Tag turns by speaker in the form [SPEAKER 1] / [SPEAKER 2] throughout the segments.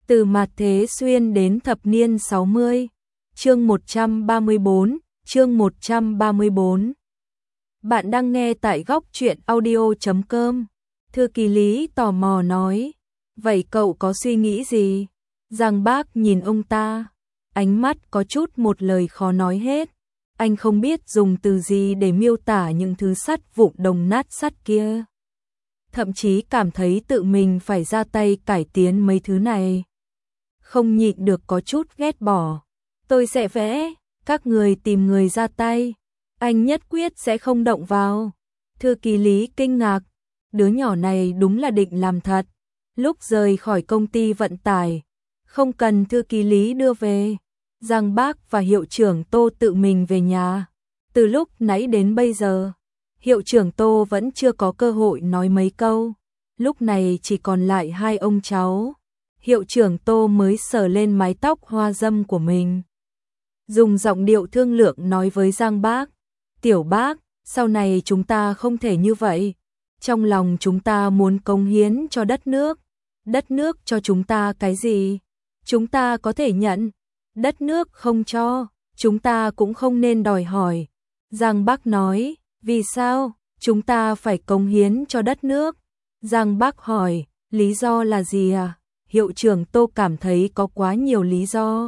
[SPEAKER 1] Từ Mạt Thế Xuyên đến thập niên 60. Chương 134, chương 134. Bạn đang nghe tại góc truyện audio.com. Thư ký Lý tò mò nói, vậy cậu có suy nghĩ gì? Giang Bác nhìn ông ta, ánh mắt có chút một lời khó nói hết. Anh không biết dùng từ gì để miêu tả những thứ sắt vụn đồng nát sắt kia. Thậm chí cảm thấy tự mình phải ra tay cải tiến mấy thứ này. Không nhịn được có chút ghét bỏ. Tôi sẽ vẽ, các người tìm người ra tay. Anh nhất quyết sẽ không động vào. Thư ký Lý kinh ngạc. Đứa nhỏ này đúng là định làm thật. Lúc rời khỏi công ty vận tải, không cần thư ký Lý đưa về. Giang Bác và hiệu trưởng Tô tự mình về nhà. Từ lúc nãy đến bây giờ, hiệu trưởng Tô vẫn chưa có cơ hội nói mấy câu. Lúc này chỉ còn lại hai ông cháu. Hiệu trưởng Tô mới sờ lên mái tóc hoa dâm của mình. Dùng giọng điệu thương lượng nói với Giang Bác. Tiểu Bác, sau này chúng ta không thể như vậy. Trong lòng chúng ta muốn cống hiến cho đất nước. Đất nước cho chúng ta cái gì? Chúng ta có thể nhận. Đất nước không cho, chúng ta cũng không nên đòi hỏi. Giang Bác nói, vì sao? Chúng ta phải cống hiến cho đất nước. Giang Bác hỏi, lý do là gì à? Hiệu trưởng Tô cảm thấy có quá nhiều lý do.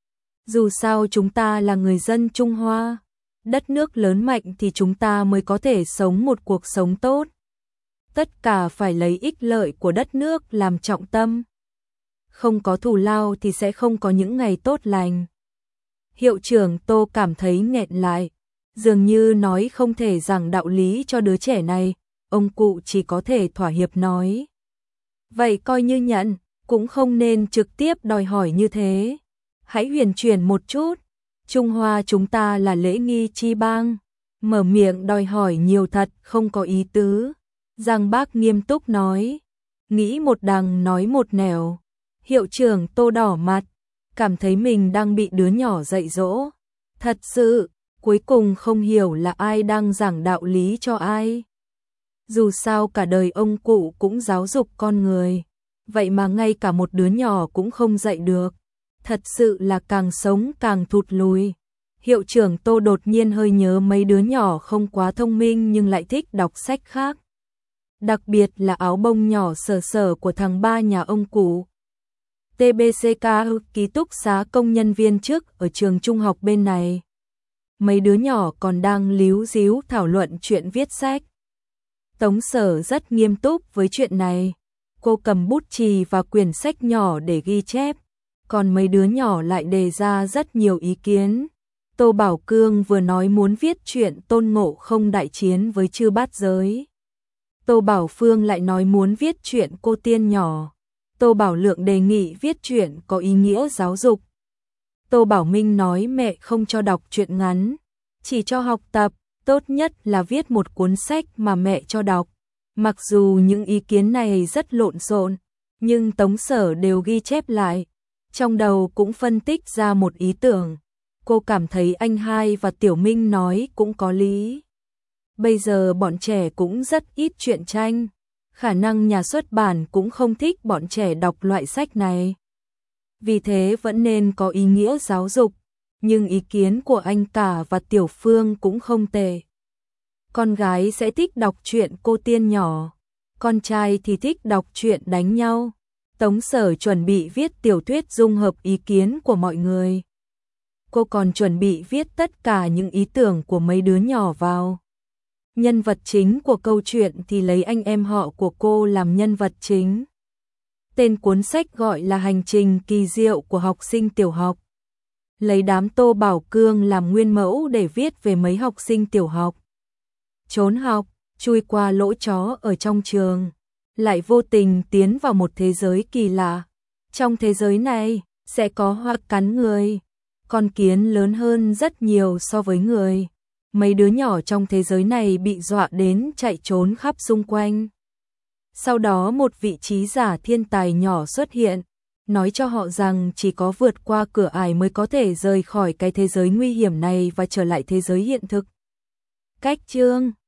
[SPEAKER 1] Dù sao chúng ta là người dân Trung Hoa, đất nước lớn mạnh thì chúng ta mới có thể sống một cuộc sống tốt. Tất cả phải lấy ích lợi của đất nước làm trọng tâm. Không có thù lao thì sẽ không có những ngày tốt lành. Hiệu trưởng Tô cảm thấy nghẹn lại, dường như nói không thể giảng đạo lý cho đứa trẻ này, ông cụ chỉ có thể thỏa hiệp nói. Vậy coi như nhận, cũng không nên trực tiếp đòi hỏi như thế. Hãy huyền chuyển một chút, Trung Hoa chúng ta là lễ nghi chi bang, mở miệng đòi hỏi nhiều thật không có ý tứ. Giang Bác nghiêm túc nói, nghĩ một đằng nói một nẻo. Hiệu trưởng Tô đỏ mặt, cảm thấy mình đang bị đứa nhỏ dạy dỗ. Thật sự, cuối cùng không hiểu là ai đang giảng đạo lý cho ai. Dù sao cả đời ông cụ cũng giáo dục con người, vậy mà ngay cả một đứa nhỏ cũng không dạy được. Thật sự là càng sống càng thụt lùi. Hiệu trưởng Tô đột nhiên hơi nhớ mấy đứa nhỏ không quá thông minh nhưng lại thích đọc sách khác. Đặc biệt là áo bông nhỏ sờ sờ của thằng ba nhà ông cụ. TBCK ký túc xá công nhân viên trước ở trường trung học bên này. Mấy đứa nhỏ còn đang líu díu thảo luận chuyện viết sách. Tống Sở rất nghiêm túc với chuyện này. Cô cầm bút chì và quyển sách nhỏ để ghi chép. Còn mấy đứa nhỏ lại đề ra rất nhiều ý kiến. Tô Bảo Cương vừa nói muốn viết chuyện Tôn Ngộ Không đại chiến với chư bát giới. Tô Bảo Phương lại nói muốn viết chuyện cô tiên nhỏ. Tô Bảo Lượng đề nghị viết chuyện có ý nghĩa giáo dục. Tô Bảo Minh nói mẹ không cho đọc truyện ngắn, chỉ cho học tập, tốt nhất là viết một cuốn sách mà mẹ cho đọc. Mặc dù những ý kiến này rất lộn xộn, nhưng Tống Sở đều ghi chép lại. Trong đầu cũng phân tích ra một ý tưởng. Cô cảm thấy anh hai và Tiểu Minh nói cũng có lý. Bây giờ bọn trẻ cũng rất ít truyện tranh. Khả năng nhà xuất bản cũng không thích bọn trẻ đọc loại sách này. Vì thế vẫn nên có ý nghĩa giáo dục. Nhưng ý kiến của anh cả và Tiểu Phương cũng không tệ. Con gái sẽ thích đọc truyện cô tiên nhỏ. Con trai thì thích đọc truyện đánh nhau. Tống Sở chuẩn bị viết tiểu thuyết dung hợp ý kiến của mọi người. Cô còn chuẩn bị viết tất cả những ý tưởng của mấy đứa nhỏ vào. Nhân vật chính của câu chuyện thì lấy anh em họ của cô làm nhân vật chính. Tên cuốn sách gọi là Hành trình kỳ diệu của học sinh tiểu học. Lấy đám Tô Bảo Cương làm nguyên mẫu để viết về mấy học sinh tiểu học. Trốn học, chui qua lỗ chó ở trong trường, lại vô tình tiến vào một thế giới kỳ lạ. Trong thế giới này, sẽ có hoa cắn người. Con kiến lớn hơn rất nhiều so với người. Mấy đứa nhỏ trong thế giới này bị dọa đến chạy trốn khắp xung quanh. Sau đó một vị trí giả thiên tài nhỏ xuất hiện, nói cho họ rằng chỉ có vượt qua cửa ải mới có thể rời khỏi cái thế giới nguy hiểm này và trở lại thế giới hiện thực. Cách chương